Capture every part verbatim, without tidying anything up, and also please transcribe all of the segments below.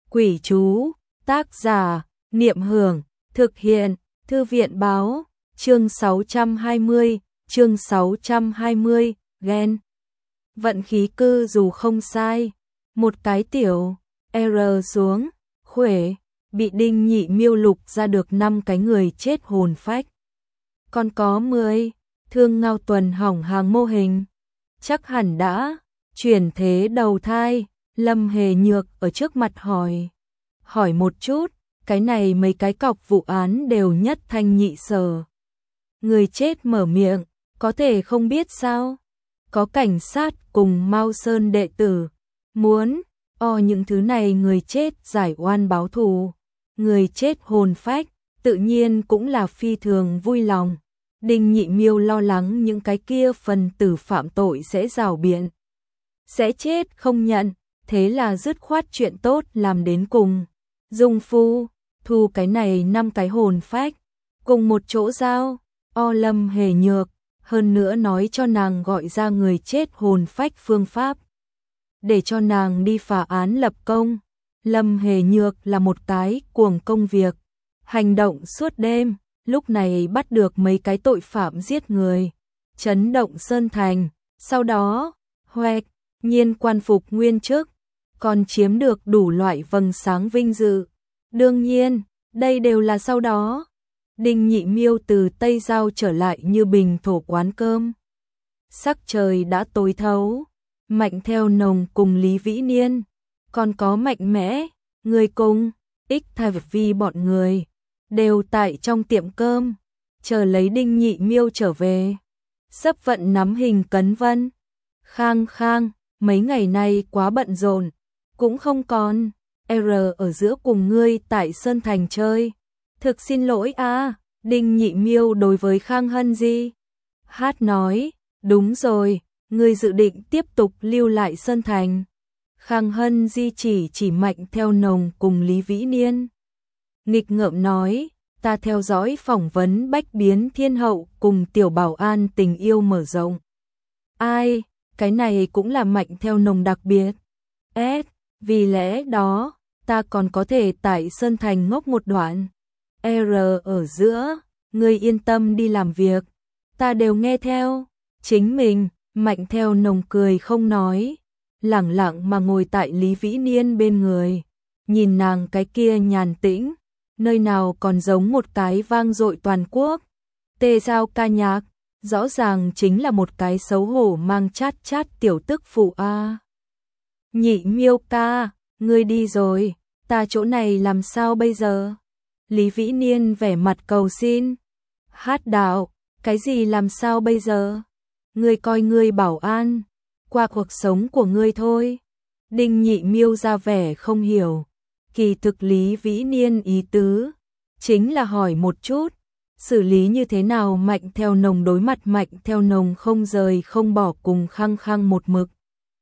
Quỷ chú, tác giả, Niệm Hưởng, thực hiện, Thư viện báo, chương sáu trăm hai mươi, chương sáu trăm hai mươi, ghen. Vận khí cư dù không sai, một cái tiểu, R xuống, khuể, bị Đinh Nhị miêu lục ra được năm cái người chết hồn phách. Còn có mười, Thương Ngao Tuần hỏng hàng mô hình. Chắc hẳn đã, chuyển thế đầu thai, Lâm Hề Nhược ở trước mặt hỏi. Hỏi một chút, cái này mấy cái cọc vụ án đều nhất thanh nhị sở. Người chết mở miệng, có thể không biết sao? Có cảnh sát cùng Mao Sơn đệ tử, muốn, o những thứ này người chết giải oan báo thù. Người chết hồn phách, tự nhiên cũng là phi thường vui lòng. Đinh Nhị Miêu lo lắng những cái kia phần tử phạm tội sẽ rảo biện, sẽ chết không nhận, thế là dứt khoát chuyện tốt làm đến cùng. Dung phu, thu cái này năm cái hồn phách, cùng một chỗ giao, o Lâm Hề Nhược, hơn nữa nói cho nàng gọi ra người chết hồn phách phương pháp, để cho nàng đi phá án lập công. Lâm Hề Nhược là một cái cuồng công việc, hành động suốt đêm, lúc này bắt được mấy cái tội phạm giết người, chấn động Sơn Thành, sau đó, hoẹt, nhiên quan phục nguyên chức, còn chiếm được đủ loại vầng sáng vinh dự. Đương nhiên, đây đều là sau đó. Đinh Nhị Miêu từ Tây Giao trở lại như bình thổ quán cơm. Sắc trời đã tối thấu, Mạnh Theo Nồng cùng Lý Vĩ Niên, còn có Mạnh Mẽ, người cùng, Ích Thải Vi bọn người, đều tại trong tiệm cơm, chờ lấy Đinh Nhị Miêu trở về. Sấp vận nắm hình Cấn Vân. Khang Khang, mấy ngày nay quá bận rộn, cũng không còn, R ở giữa cùng ngươi tại Sơn Thành chơi. Thực xin lỗi a. À, Đinh Nhị Miêu đối với Khang Hân Di. Hát nói, đúng rồi, ngươi dự định tiếp tục lưu lại Sơn Thành. Khang Hân Di chỉ chỉ Mạnh Theo Nồng cùng Lý Vĩ Niên. Nghịch ngợm nói, ta theo dõi phỏng vấn Bách Biến Thiên Hậu cùng Tiểu Bảo An tình yêu mở rộng. Ai, cái này cũng là Mạnh Theo Nồng đặc biệt. S, vì lẽ đó, ta còn có thể tại Sơn Thành ngốc một đoạn. R ở giữa, ngươi yên tâm đi làm việc, ta đều nghe theo. Chính mình, Mạnh Theo Nồng cười không nói, lẳng lặng mà ngồi tại Lý Vĩ Niên bên người, nhìn nàng cái kia nhàn tĩnh, nơi nào còn giống một cái vang dội toàn quốc. Tê Giao ca nhạc, rõ ràng chính là một cái xấu hổ mang chát chát tiểu tức phụ a. Nhị Miêu ca, ngươi đi rồi, ta chỗ này làm sao bây giờ? Lý Vĩ Niên vẻ mặt cầu xin. Hát đạo, cái gì làm sao bây giờ? Ngươi coi ngươi Bảo An, qua cuộc sống của ngươi thôi. Đinh Nhị Miêu ra vẻ không hiểu. Kỳ thực Lý Vĩ Niên ý tứ chính là hỏi một chút, xử lý như thế nào Mạnh Theo Nồng đối mặt Mạnh Theo Nồng không rời không bỏ cùng Khăng Khăng một mực.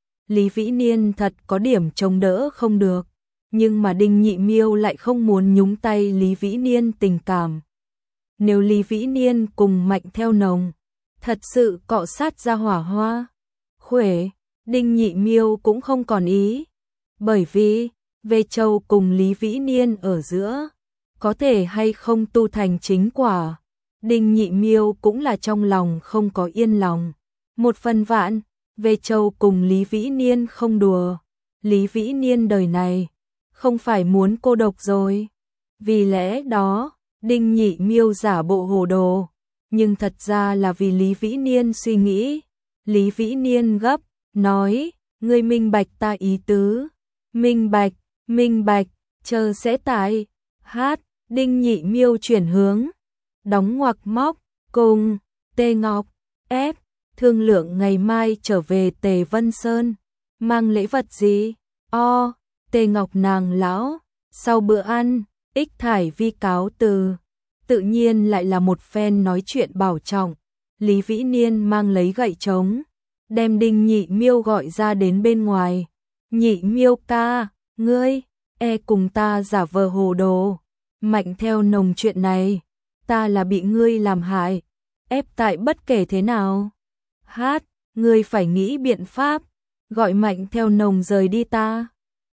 Lý Vĩ Niên thật có điểm chống đỡ không được, nhưng mà Đinh Nhị Miêu lại không muốn nhúng tay Lý Vĩ Niên tình cảm. Nếu Lý Vĩ Niên cùng Mạnh Theo Nồng thật sự cọ sát ra hỏa hoa, khuể, Đinh Nhị Miêu cũng không còn ý, bởi vì Về Châu cùng Lý Vĩ Niên ở giữa, có thể hay không tu thành chính quả, Đinh Nhị Miêu cũng là trong lòng không có yên lòng. Một phần vạn, Về Châu cùng Lý Vĩ Niên không đùa, Lý Vĩ Niên đời này không phải muốn cô độc rồi. Vì lẽ đó, Đinh Nhị Miêu giả bộ hồ đồ, nhưng thật ra là vì Lý Vĩ Niên suy nghĩ. Lý Vĩ Niên gấp, nói, ngươi minh bạch ta ý tứ. Minh bạch, minh bạch, chờ sẽ tại. Hát, Đinh Nhị Miêu chuyển hướng, đóng ngoặc móc, cùng, Tê Ngọc, ép, thương lượng ngày mai trở về Tề Vân Sơn, mang lễ vật gì? O, Tê Ngọc nàng lão, sau bữa ăn, Ích Thải Vi cáo từ, tự nhiên lại là một phen nói chuyện bảo trọng. Lý Vĩ Niên mang lấy gậy trống, đem Đinh Nhị Miêu gọi ra đến bên ngoài. Nhị Miêu ca, ngươi, e cùng ta giả vờ hồ đồ, Mạnh Theo Nồng chuyện này, ta là bị ngươi làm hại, ép tại bất kể thế nào. Hát, ngươi phải nghĩ biện pháp, gọi Mạnh Theo Nồng rời đi ta.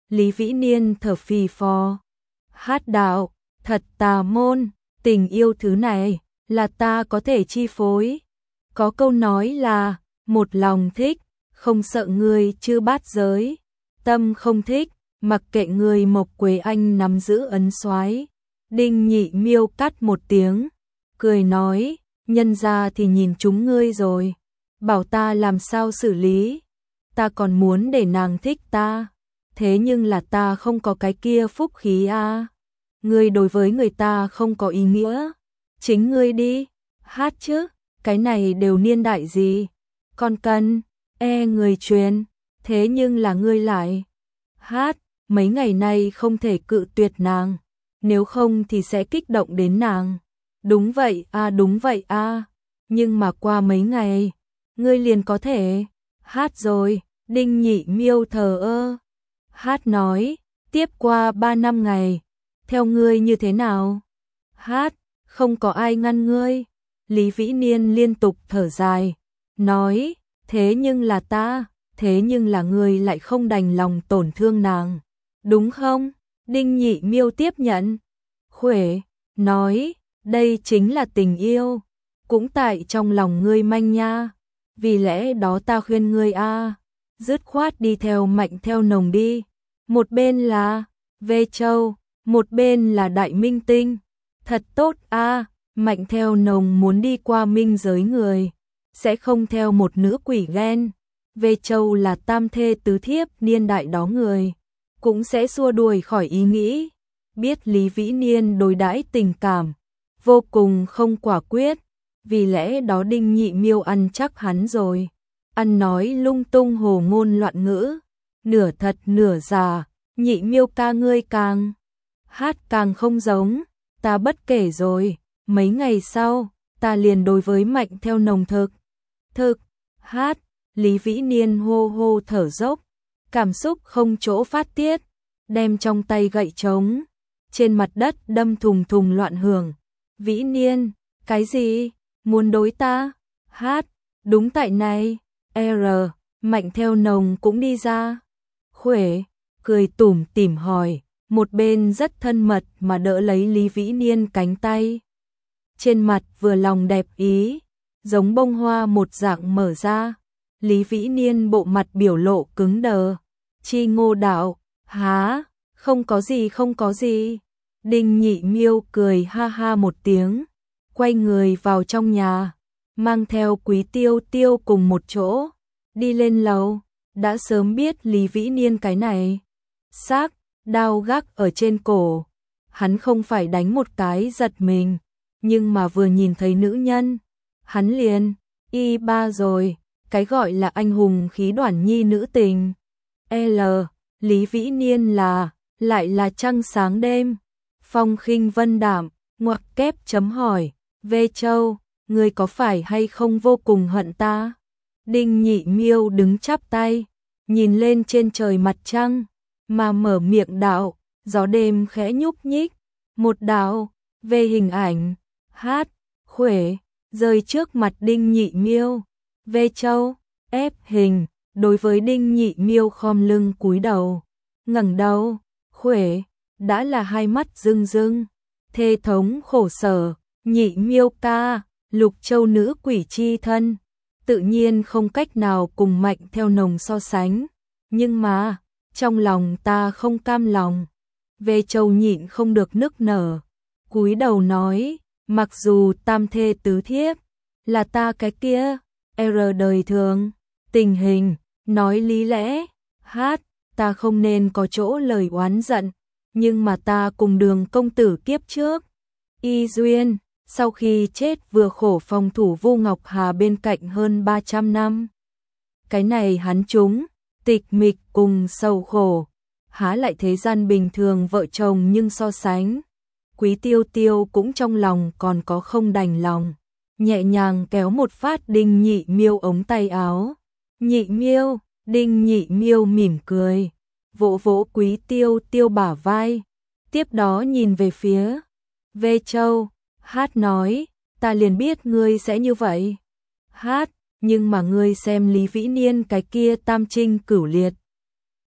Lý Vĩ Niên thở phì phò. Hát đạo, thật tà môn, tình yêu thứ này, là ta có thể chi phối. Có câu nói là, một lòng thích, không sợ người chư bát giới. Tâm không thích, mặc kệ người Mộc Quế Anh nắm giữ ấn soái. Đinh Nhị Miêu cắt một tiếng, cười nói, nhân ra thì nhìn chúng ngươi rồi. Bảo ta làm sao xử lý, ta còn muốn để nàng thích ta. Thế nhưng là ta không có cái kia phúc khí a. À. Ngươi đối với người ta không có ý nghĩa, chính ngươi đi, hát chứ, cái này đều niên đại gì, còn cần, e người truyền, thế nhưng là ngươi lại, hát, mấy ngày nay không thể cự tuyệt nàng, nếu không thì sẽ kích động đến nàng. Đúng vậy a, à, đúng vậy a, à. Nhưng mà qua mấy ngày, ngươi liền có thể, hát rồi, Đinh Nhị Miêu thờ ơ. Hát nói, tiếp qua ba năm ngày, theo ngươi như thế nào? Hát, không có ai ngăn ngươi. Lý Vĩ Niên liên tục thở dài, nói, thế nhưng là ta, thế nhưng là ngươi lại không đành lòng tổn thương nàng, đúng không? Đinh Nhị Miêu tiếp nhận, khuể, nói, đây chính là tình yêu, cũng tại trong lòng ngươi manh nha, vì lẽ đó ta khuyên ngươi a, dứt khoát đi theo Mạnh Theo Nồng đi, một bên là Vê Châu, một bên là Đại Minh Tinh, thật tốt a, Mạnh Theo Nồng muốn đi qua minh giới người, sẽ không theo một nữ quỷ ghen, Vê Châu là tam thê tứ thiếp niên đại đó người, cũng sẽ xua đuổi khỏi ý nghĩ, biết Lý Vĩ Niên đối đãi tình cảm, vô cùng không quả quyết, vì lẽ đó Đinh Nhị Miêu ăn chắc hắn rồi, ăn nói lung tung hồ ngôn loạn ngữ, nửa thật nửa giả, Nhị Miêu ca ngươi càng hát càng không giống, ta bất kể rồi, mấy ngày sau, ta liền đối với Mạnh Theo Nồng thực, thực, hát, Lý Vĩ Niên hô hô thở dốc, cảm xúc không chỗ phát tiết, đem trong tay gậy trống, trên mặt đất đâm thùng thùng loạn hưởng, Vĩ Niên, cái gì, muốn đối ta, hát, đúng tại này, R, Mạnh Theo Nồng cũng đi ra, khuể, cười tủm tỉm hỏi, một bên rất thân mật mà đỡ lấy Lý Vĩ Niên cánh tay. Trên mặt vừa lòng đẹp ý, giống bông hoa một dạng mở ra, Lý Vĩ Niên bộ mặt biểu lộ cứng đờ, Chi Ngô đạo, há, không có gì không có gì. Đinh Nhị Miêu cười ha ha một tiếng, quay người vào trong nhà, mang theo Quý Tiêu Tiêu cùng một chỗ, đi lên lầu, đã sớm biết Lý Vĩ Niên cái này. Xác, đao gác ở trên cổ, hắn không phải đánh một cái giật mình, nhưng mà vừa nhìn thấy nữ nhân, hắn liền, y ba rồi, cái gọi là anh hùng khí đoản nhi nữ tình. L, Lý Vĩ Niên là, lại là trăng sáng đêm, phong khinh vân đạm, ngoặc kép chấm hỏi, Vê Châu, ngươi có phải hay không vô cùng hận ta? Đinh Nhị Miêu đứng chắp tay, nhìn lên trên trời mặt trăng, mà mở miệng đạo, gió đêm khẽ nhúc nhích, một đạo, về hình ảnh, hát, khuể, rơi trước mặt Đinh Nhị Miêu, Vê Châu, ép hình, đối với Đinh Nhị Miêu khom lưng cúi đầu, ngẩng đầu, khuể, đã là hai mắt rưng rưng, thê thống khổ sở, Nhị Miêu ca, Lục Châu nữ quỷ chi thân, tự nhiên không cách nào cùng Mạnh Theo Nồng so sánh, nhưng mà, trong lòng ta không cam lòng. Vê Châu nhịn không được nức nở, cúi đầu nói, mặc dù tam thê tứ thiếp, là ta cái kia, R đời thường, tình hình, nói lý lẽ, hát, ta không nên có chỗ lời oán giận, nhưng mà ta cùng Đường công tử kiếp trước, y duyên, sau khi chết vừa khổ phòng thủ Vu Ngọc Hà bên cạnh hơn ba trăm năm. Cái này hắn chúng, tịch mịch cùng sầu khổ, há lại thế gian bình thường vợ chồng nhưng so sánh. Quý Tiêu Tiêu cũng trong lòng còn có không đành lòng, nhẹ nhàng kéo một phát Đinh Nhị Miêu ống tay áo. Nhị Miêu, Đinh Nhị Miêu mỉm cười, vỗ vỗ Quý Tiêu Tiêu bả vai, tiếp đó nhìn về phía Vê Châu, hát nói, ta liền biết ngươi sẽ như vậy. Hát, nhưng mà ngươi xem Lý Vĩ Niên cái kia tam trinh cửu liệt,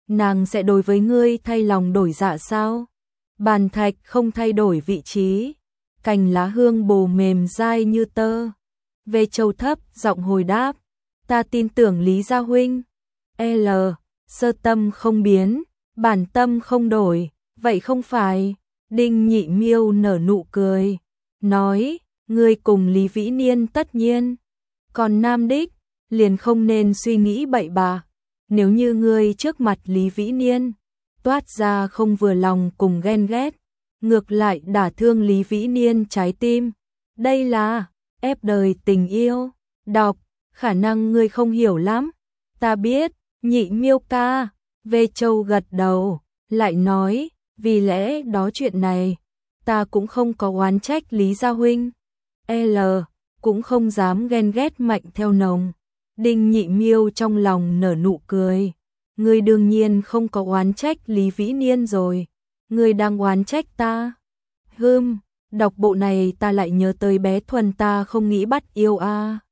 nàng sẽ đối với ngươi thay lòng đổi dạ sao? Bàn thạch không thay đổi vị trí, cành lá hương bồ mềm dai như tơ. Về Châu thấp giọng hồi đáp, ta tin tưởng Lý Gia huynh. L. Sơ tâm không biến, bản tâm không đổi, vậy không phải? Đinh Nhị Miêu nở nụ cười, nói, ngươi cùng Lý Vĩ Niên tất nhiên, còn Nam Đích, liền không nên suy nghĩ bậy bạ. Nếu như ngươi trước mặt Lý Vĩ Niên, toát ra không vừa lòng cùng ghen ghét, ngược lại đả thương Lý Vĩ Niên trái tim, đây là ép đời tình yêu. Đọc, khả năng ngươi không hiểu lắm, ta biết. Nhị Miêu ca, Về Châu gật đầu, lại nói, vì lẽ đó chuyện này, ta cũng không có oán trách Lý Gia huynh. L. Cũng không dám ghen ghét Mạnh Theo Nồng. Đinh Nhị Miêu trong lòng nở nụ cười, ngươi đương nhiên không có oán trách Lý Vĩ Niên rồi, ngươi đang oán trách ta. Hừm, đọc bộ này ta lại nhớ tới bé Thuần ta không nghĩ bắt yêu a. À.